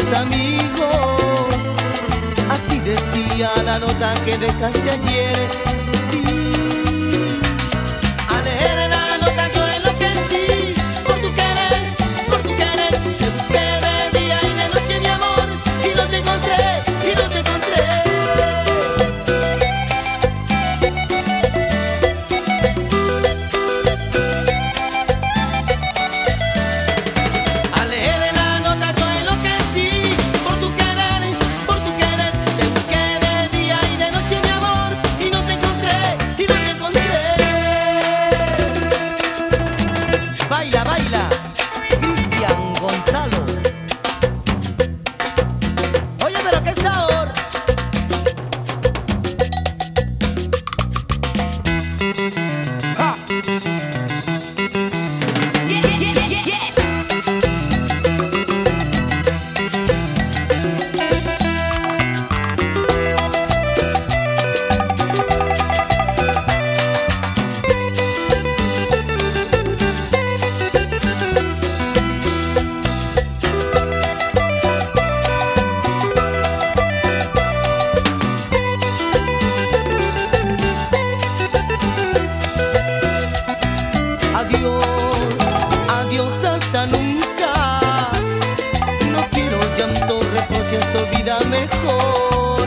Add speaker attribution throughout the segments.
Speaker 1: amigos. Así decía la nota que dejaste ayer. Sí, al leer la nota yo enloquecí por tu querer, por tu querer. Te busqué de día y de noche, mi amor, y no te encontré, y no te encontré. Al leer la nota yo enloquecí por tu querer, por tu querer. Te busqué de día y de noche, mi amor, y no te encontré, y no te encontré. Baila, baila, Cristian Gonzalo. Oye, pero qué sabor. ¡Ja! Adiós, adiós hasta nunca. No quiero llanto, reproches o vida mejor.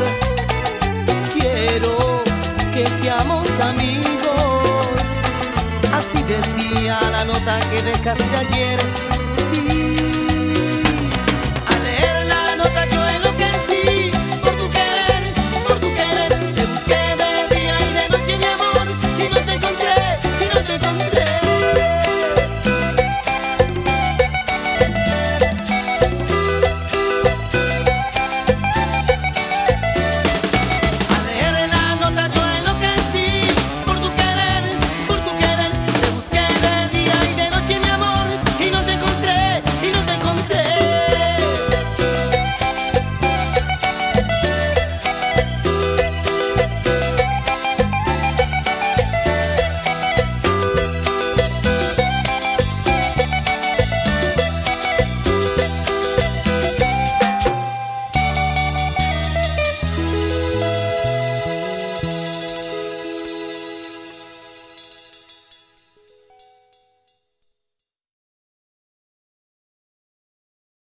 Speaker 1: Quiero que seamos amigos. Así decía la nota que dejaste ayer.